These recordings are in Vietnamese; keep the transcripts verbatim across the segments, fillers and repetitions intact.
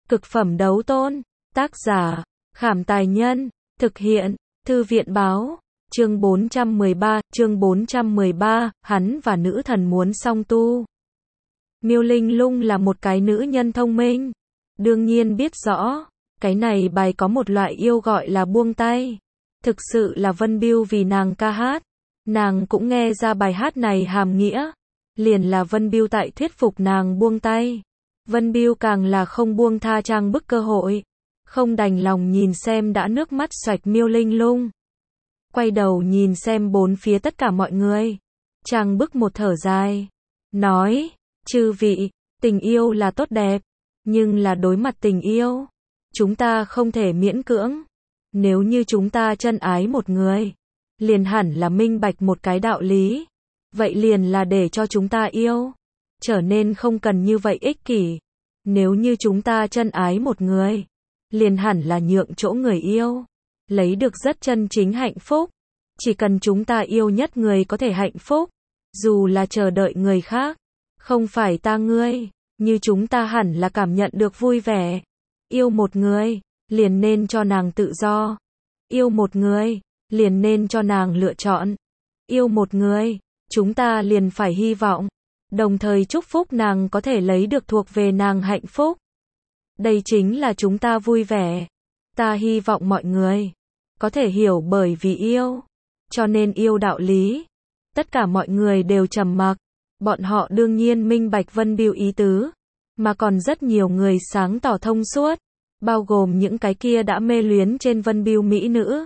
Cực phẩm đấu tôn. Tác giả, Khảm Tài Nhân. Thực hiện, Thư viện Báo. Chương bốn trăm mười ba, chương bốn trăm mười ba, hắn và nữ thần muốn song tu. Miêu Linh Lung là một cái nữ nhân thông minh. Đương nhiên biết rõ, cái này bài có một loại yêu gọi là buông tay. Thực sự là Vân Biêu vì nàng ca hát. Nàng cũng nghe ra bài hát này hàm nghĩa. Liền là Vân Biêu tại thuyết phục nàng buông tay. Vân Biêu càng là không buông tha trang bức cơ hội. Không đành lòng nhìn xem đã nước mắt xoạch Miêu Linh Lung. Quay đầu nhìn xem bốn phía tất cả mọi người. Trang bức một thở dài. Nói, chư vị, tình yêu là tốt đẹp. Nhưng là đối mặt tình yêu. Chúng ta không thể miễn cưỡng. Nếu như chúng ta chân ái một người. Liền hẳn là minh bạch một cái đạo lý. Vậy liền là để cho chúng ta yêu. Trở nên không cần như vậy ích kỷ. Nếu như chúng ta chân ái một người. Liền hẳn là nhượng chỗ người yêu. Lấy được rất chân chính hạnh phúc. Chỉ cần chúng ta yêu nhất người có thể hạnh phúc. Dù là chờ đợi người khác. Không phải ta ngươi. Như chúng ta hẳn là cảm nhận được vui vẻ. Yêu một người. Liền nên cho nàng tự do. Yêu một người. Liền nên cho nàng lựa chọn. Yêu một người. Chúng ta liền phải hy vọng. Đồng thời chúc phúc nàng có thể lấy được thuộc về nàng hạnh phúc. Đây chính là chúng ta vui vẻ. Ta hy vọng mọi người có thể hiểu bởi vì yêu. Cho nên yêu đạo lý. Tất cả mọi người đều trầm mặc. Bọn họ đương nhiên minh bạch Vân Biêu ý tứ. Mà còn rất nhiều người sáng tỏ thông suốt. Bao gồm những cái kia đã mê luyến trên Vân Biêu mỹ nữ.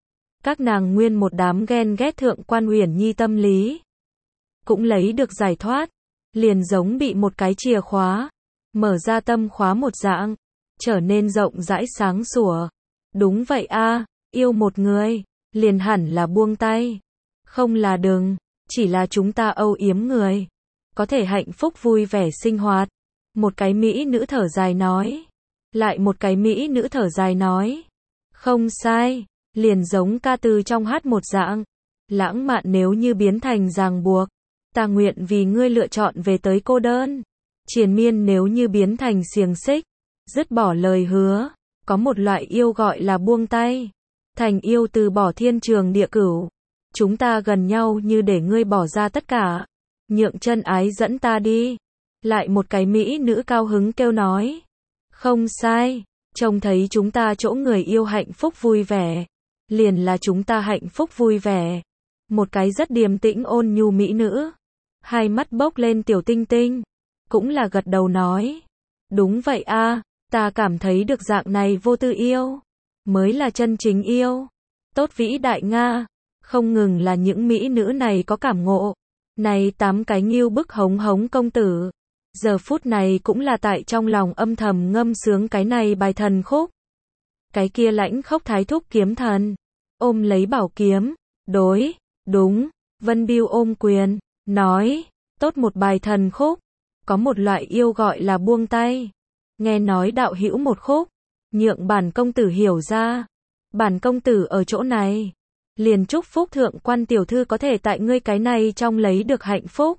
Các nàng nguyên một đám ghen ghét Thượng Quan Uyển Nhi tâm lý. Cũng lấy được giải thoát. Liền giống bị một cái chìa khóa. Mở ra tâm khóa một dạng. Trở nên rộng rãi sáng sủa. Đúng vậy a, yêu một người. Liền hẳn là buông tay. Không là đừng. Chỉ là chúng ta âu yếm người. Có thể hạnh phúc vui vẻ sinh hoạt. Một cái mỹ nữ thở dài nói. Lại một cái mỹ nữ thở dài nói. Không sai. Liền giống ca từ trong hát một dạng. Lãng mạn nếu như biến thành ràng buộc. Ta nguyện vì ngươi lựa chọn về tới cô đơn. Triền miên nếu như biến thành xiềng xích. Dứt bỏ lời hứa. Có một loại yêu gọi là buông tay. Thành yêu từ bỏ thiên trường địa cửu. Chúng ta gần nhau như để ngươi bỏ ra tất cả. Nhượng chân ái dẫn ta đi. Lại một cái mỹ nữ cao hứng kêu nói. Không sai. Trông thấy chúng ta chỗ người yêu hạnh phúc vui vẻ. Liền là chúng ta hạnh phúc vui vẻ. Một cái rất điềm tĩnh ôn nhu mỹ nữ. Hai mắt bốc lên tiểu tinh tinh. Cũng là gật đầu nói. Đúng vậy a, ta cảm thấy được dạng này vô tư yêu. Mới là chân chính yêu. Tốt vĩ đại Nga. Không ngừng là những mỹ nữ này có cảm ngộ. Này tám cái nghiêu bức hống hống công tử. Giờ phút này cũng là tại trong lòng âm thầm ngâm sướng cái này bài thần khúc. Cái kia lãnh khốc thái thúc kiếm thần. Ôm lấy bảo kiếm. Đối, đúng. Vân Biêu ôm quyền. Nói. Tốt một bài thần khúc. Có một loại yêu gọi là buông tay. Nghe nói đạo hữu một khúc. Nhượng bản công tử hiểu ra. Bản công tử ở chỗ này. Liền chúc phúc Thượng Quan tiểu thư có thể tại ngươi cái này trong lấy được hạnh phúc.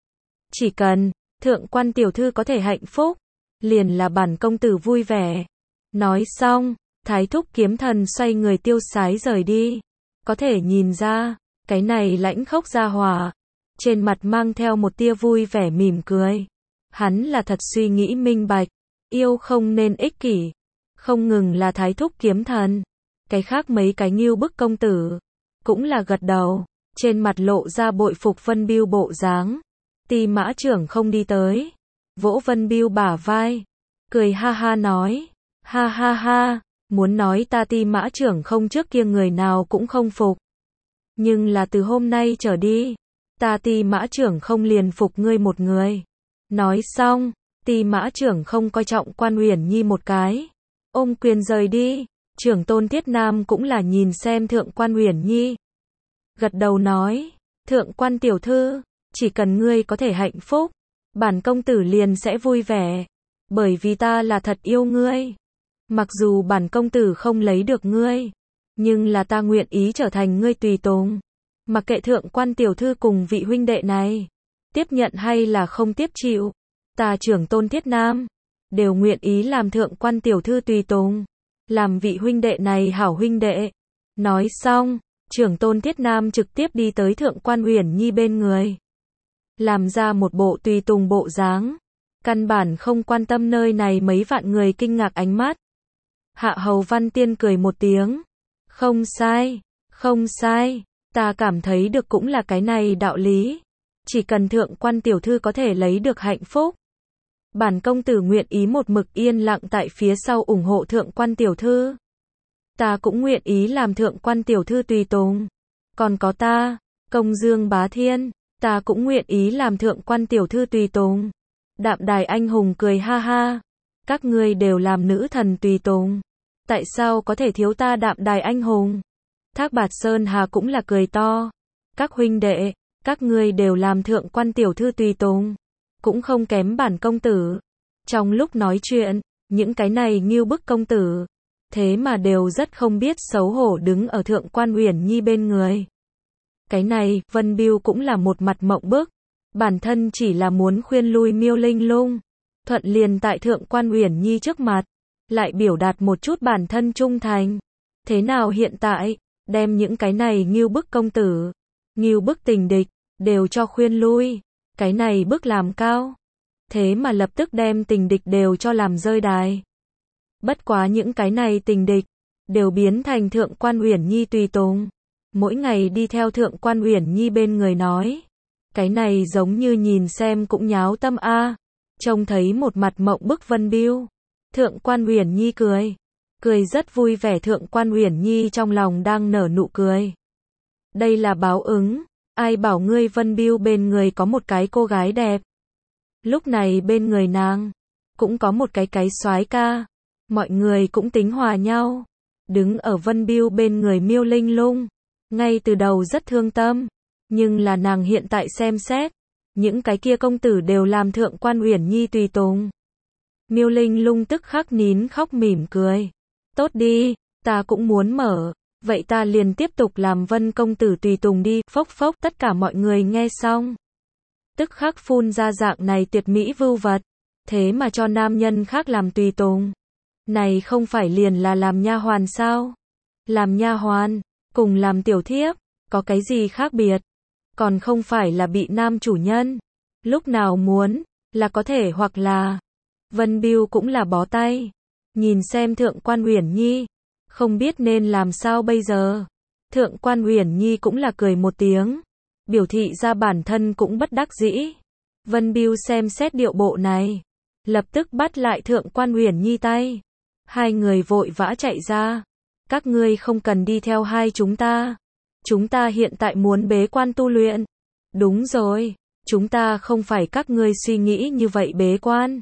Chỉ cần Thượng Quan tiểu thư có thể hạnh phúc. Liền là bản công tử vui vẻ. Nói xong. Thái thúc kiếm thần xoay người tiêu sái rời đi. Có thể nhìn ra. Cái này lãnh khốc gia hỏa. Trên mặt mang theo một tia vui vẻ mỉm cười. Hắn là thật suy nghĩ minh bạch. Yêu không nên ích kỷ. Không ngừng là thái thúc kiếm thần. Cái khác mấy cái nghiêu bức công tử. Cũng là gật đầu. Trên mặt lộ ra bội phục Vân Biêu bộ dáng. Ti mã trưởng không đi tới. Vỗ Vân Biêu bả vai. Cười ha ha nói. Ha ha ha. Muốn nói ta Ti mã trưởng không trước kia người nào cũng không phục. Nhưng là từ hôm nay trở đi. Ta Ti mã trưởng không liền phục ngươi một người. Nói xong. Ti mã trưởng không coi trọng Quan Uyển Nhi một cái. Ôm quyền rời đi. Trưởng tôn Thiết Nam cũng là nhìn xem Thượng Quan Uyển Nhi. Gật đầu nói. Thượng Quan tiểu thư. Chỉ cần ngươi có thể hạnh phúc. Bản công tử liền sẽ vui vẻ. Bởi vì ta là thật yêu ngươi. Mặc dù bản công tử không lấy được ngươi. Nhưng là ta nguyện ý trở thành ngươi tùy tùng. Mặc kệ Thượng Quan tiểu thư cùng vị huynh đệ này. Tiếp nhận hay là không tiếp chịu. Ta trưởng tôn Thiết Nam. đều nguyện ý làm thượng quan tiểu thư tùy tùng, làm vị huynh đệ này hảo huynh đệ. Nói xong, trưởng tôn Thiết Nam trực tiếp đi tới thượng quan Uyển Nhi bên người, làm ra một bộ tùy tùng bộ dáng, căn bản không quan tâm nơi này mấy vạn người kinh ngạc ánh mắt. Hạ Hầu Văn Tiên cười một tiếng, không sai, không sai, ta cảm thấy được cũng là cái này đạo lý, chỉ cần thượng quan tiểu thư có thể lấy được hạnh phúc, bản công tử nguyện ý một mực yên lặng tại phía sau ủng hộ thượng quan tiểu thư. Ta cũng nguyện ý làm thượng quan tiểu thư tùy tùng. Còn có ta, Công Dương Bá Thiên, ta cũng nguyện ý làm thượng quan tiểu thư tùy tùng. Đạm Đài anh hùng cười ha ha, các ngươi đều làm nữ thần tùy tùng, tại sao có thể thiếu ta Đạm Đài anh hùng? Thác Bạt Sơn Hà cũng là cười to, các huynh đệ, các ngươi đều làm thượng quan tiểu thư tùy tùng, cũng không kém bản công tử. Trong lúc nói chuyện, những cái này nghêu bức công tử, thế mà đều rất không biết xấu hổ đứng ở thượng quan Uyển Nhi bên người. Cái này, Vân Biêu cũng là một mặt mộng bức, bản thân chỉ là muốn khuyên lui Miêu Linh Lung, thuận liền tại thượng quan Uyển Nhi trước mặt, lại biểu đạt một chút bản thân trung thành. Thế nào hiện tại, đem những cái này nghêu bức công tử, nghêu bức tình địch, đều cho khuyên lui, cái này bức làm cao, thế mà lập tức đem tình địch đều cho làm rơi đài. Bất quá những cái này tình địch, đều biến thành thượng quan Uyển Nhi tùy tùng, mỗi ngày đi theo thượng quan Uyển Nhi bên người nói. Cái này giống như nhìn xem cũng nháo tâm a. Trông thấy một mặt mộng bức Vân Biêu, thượng quan Uyển Nhi cười, cười rất vui vẻ, thượng quan Uyển Nhi trong lòng đang nở nụ cười. Đây là báo ứng, ai bảo ngươi Vân Biêu bên người có một cái cô gái đẹp. Lúc này bên người nàng, cũng có một cái cái soái ca, mọi người cũng tính hòa nhau. Đứng ở Vân Biêu bên người Miêu Linh Lung, ngay từ đầu rất thương tâm, nhưng là nàng hiện tại xem xét, những cái kia công tử đều làm thượng quan Uyển Nhi tùy tùng. Miêu Linh Lung tức khắc nín khóc mỉm cười. Tốt đi, ta cũng muốn mở, vậy ta liền tiếp tục làm Vân công tử tùy tùng đi, phốc phốc. Tất cả mọi người nghe xong, tức khắc phun ra dạng này tuyệt mỹ vưu vật, thế mà cho nam nhân khác làm tùy tùng. Này không phải liền là làm nha hoàn sao? Làm nha hoàn, cùng làm tiểu thiếp, có cái gì khác biệt? Còn không phải là bị nam chủ nhân, lúc nào muốn, là có thể hoặc là. Vân Biêu cũng là bó tay, nhìn xem thượng quan Uyển Nhi, không biết nên làm sao bây giờ. Thượng quan Uyển Nhi cũng là cười một tiếng, biểu thị ra bản thân cũng bất đắc dĩ. Vân Biêu xem xét điệu bộ này, lập tức bắt lại thượng quan Uyển Nhi tay. Hai người vội vã chạy ra. Các ngươi không cần đi theo hai chúng ta. Chúng ta hiện tại muốn bế quan tu luyện. Đúng rồi, chúng ta không phải các ngươi suy nghĩ như vậy bế quan.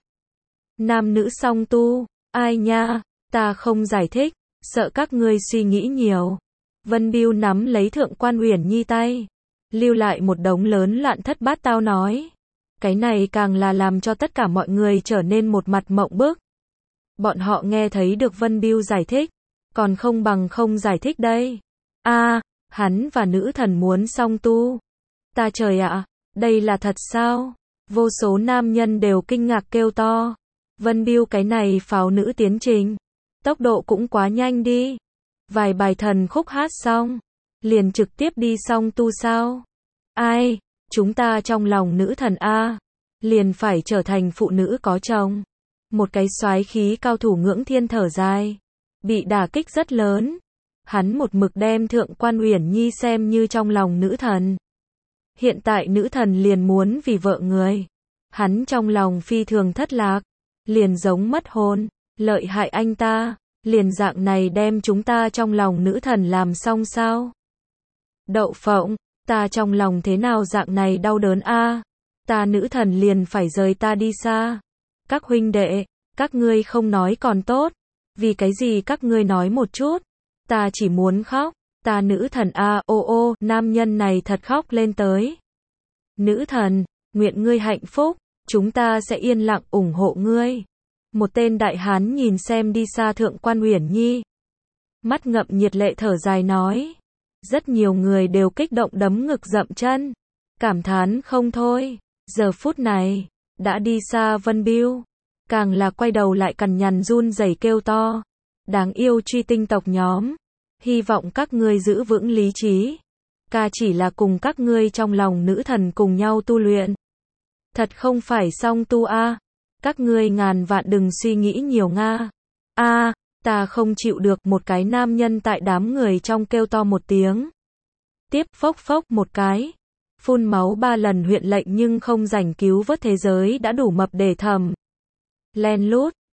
Nam nữ song tu, ai nha, ta không giải thích, sợ các ngươi suy nghĩ nhiều. Vân Biêu nắm lấy thượng quan Uyển Nhi tay, lưu lại một đống lớn loạn thất bát tao nói. Cái này càng là làm cho tất cả mọi người trở nên một mặt mộng bức. Bọn họ nghe thấy được Vân Biêu giải thích, còn không bằng không giải thích đây. A, à, hắn và nữ thần muốn song tu. Ta trời ạ, đây là thật sao? Vô số nam nhân đều kinh ngạc kêu to. Vân Biêu cái này pháo nữ tiến trình, tốc độ cũng quá nhanh đi. Vài bài thần khúc hát xong, liền trực tiếp đi song tu sao? Ai, chúng ta trong lòng nữ thần A, liền phải trở thành phụ nữ có chồng. Một cái soái khí cao thủ Ngưỡng Thiên thở dài, bị đả kích rất lớn. Hắn một mực đem thượng quan Uyển Nhi xem như trong lòng nữ thần. Hiện tại nữ thần liền muốn vì vợ người. Hắn trong lòng phi thường thất lạc, liền giống mất hồn, lợi hại anh ta, liền dạng này đem chúng ta trong lòng nữ thần làm xong sao? Đậu phộng, ta trong lòng thế nào dạng này đau đớn a? Ta nữ thần liền phải rời ta đi xa. Các huynh đệ, các ngươi không nói còn tốt, vì cái gì các ngươi nói một chút, ta chỉ muốn khóc, ta nữ thần a, ô ô, nam nhân này thật khóc lên tới. Nữ thần, nguyện ngươi hạnh phúc, chúng ta sẽ yên lặng ủng hộ ngươi. Một tên đại hán nhìn xem đi xa thượng quan Uyển Nhi, mắt ngậm nhiệt lệ thở dài nói. Rất nhiều người đều kích động đấm ngực dậm chân, cảm thán không thôi. Giờ phút này, đã đi xa Vân Biêu, càng là quay đầu lại cằn nhằn run rẩy kêu to. Đáng yêu truy tinh tộc nhóm, hy vọng các ngươi giữ vững lý trí. Ca chỉ là cùng các ngươi trong lòng nữ thần cùng nhau tu luyện. Thật không phải song tu a. À. Các ngươi ngàn vạn đừng suy nghĩ nhiều nga. A, à, ta không chịu được, một cái nam nhân tại đám người trong kêu to một tiếng. Tiếp phốc phốc một cái. Phun máu ba lần huyện lệnh nhưng không rảnh cứu vớt thế giới đã đủ mập để thầm. Len lút.